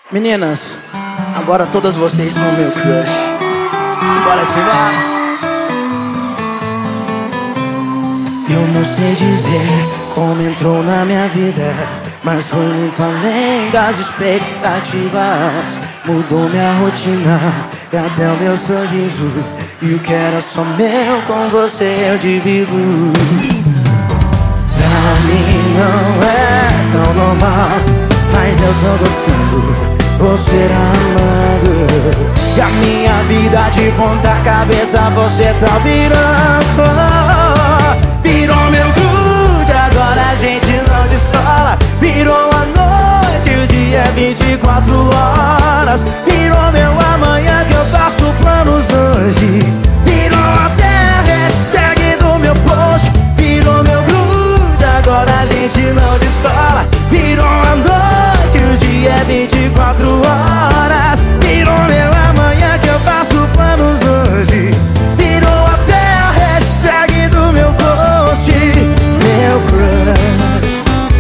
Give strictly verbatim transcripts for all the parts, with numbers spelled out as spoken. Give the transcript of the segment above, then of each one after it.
Meninas, agora todas vocês são meu crush. Simbora, simbora. Eu não sei dizer como entrou na minha vida, mas foi muito além das expectativas. Mudou minha rotina e até o meu sorriso, e o que era só meu com você eu divido. Pra mim não é tão normal, mas eu tô gostando, você amando. E a minha vida de ponta cabeça você tá virando. Virou meu grude, agora a gente não descola. Virou a noite, o dia é vinte e quatro horas. Virou meu amanhã que eu faço planos hoje. Virou até a hashtag do meu post. Virou meu grude, agora a gente não descola. Virou a noite, o dia é vinte e quatro horas. Virou meu amanhã que eu faço planos hoje. Virou até a hashtag do meu post. Meu crush.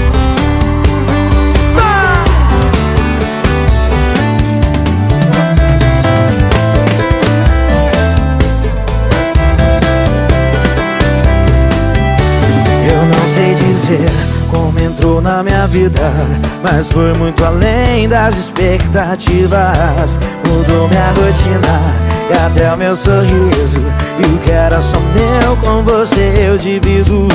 Ah! Eu não sei dizer como entrou na minha vida, mas foi muito além das expectativas. Mudou minha rotina e até o meu sorriso, e o que era só meu com você eu divido.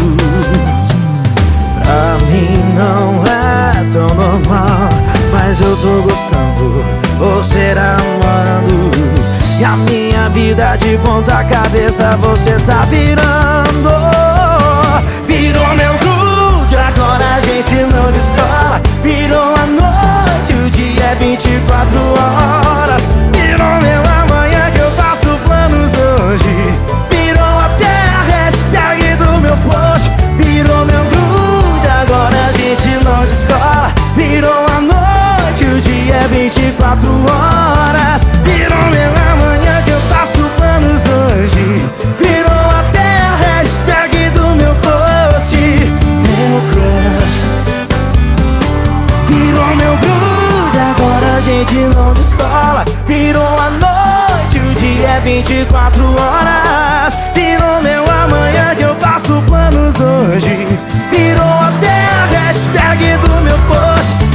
Pra mim não é tão normal, mas eu tô gostando, você amando. E a minha vida de ponta cabeça você tá virando. Virou meu grude, agora a gente não descola. Virou a noite, o dia é vinte e quatro horas. Virou meu amanhã que eu faço planos hoje. Virou até a hashtag do meu post. Virou meu grude, agora a gente não descola. Virou a noite, o dia é vinte e quatro horas. Virou meu amanhã que eu faço planos hoje. Virou até a hashtag do meu post. Meu crush. Virou meu grude, agora a gente não descola. Virou a noite, o dia é vinte e quatro horas. Virou meu amanhã que eu faço planos hoje. Virou até a hashtag do meu post.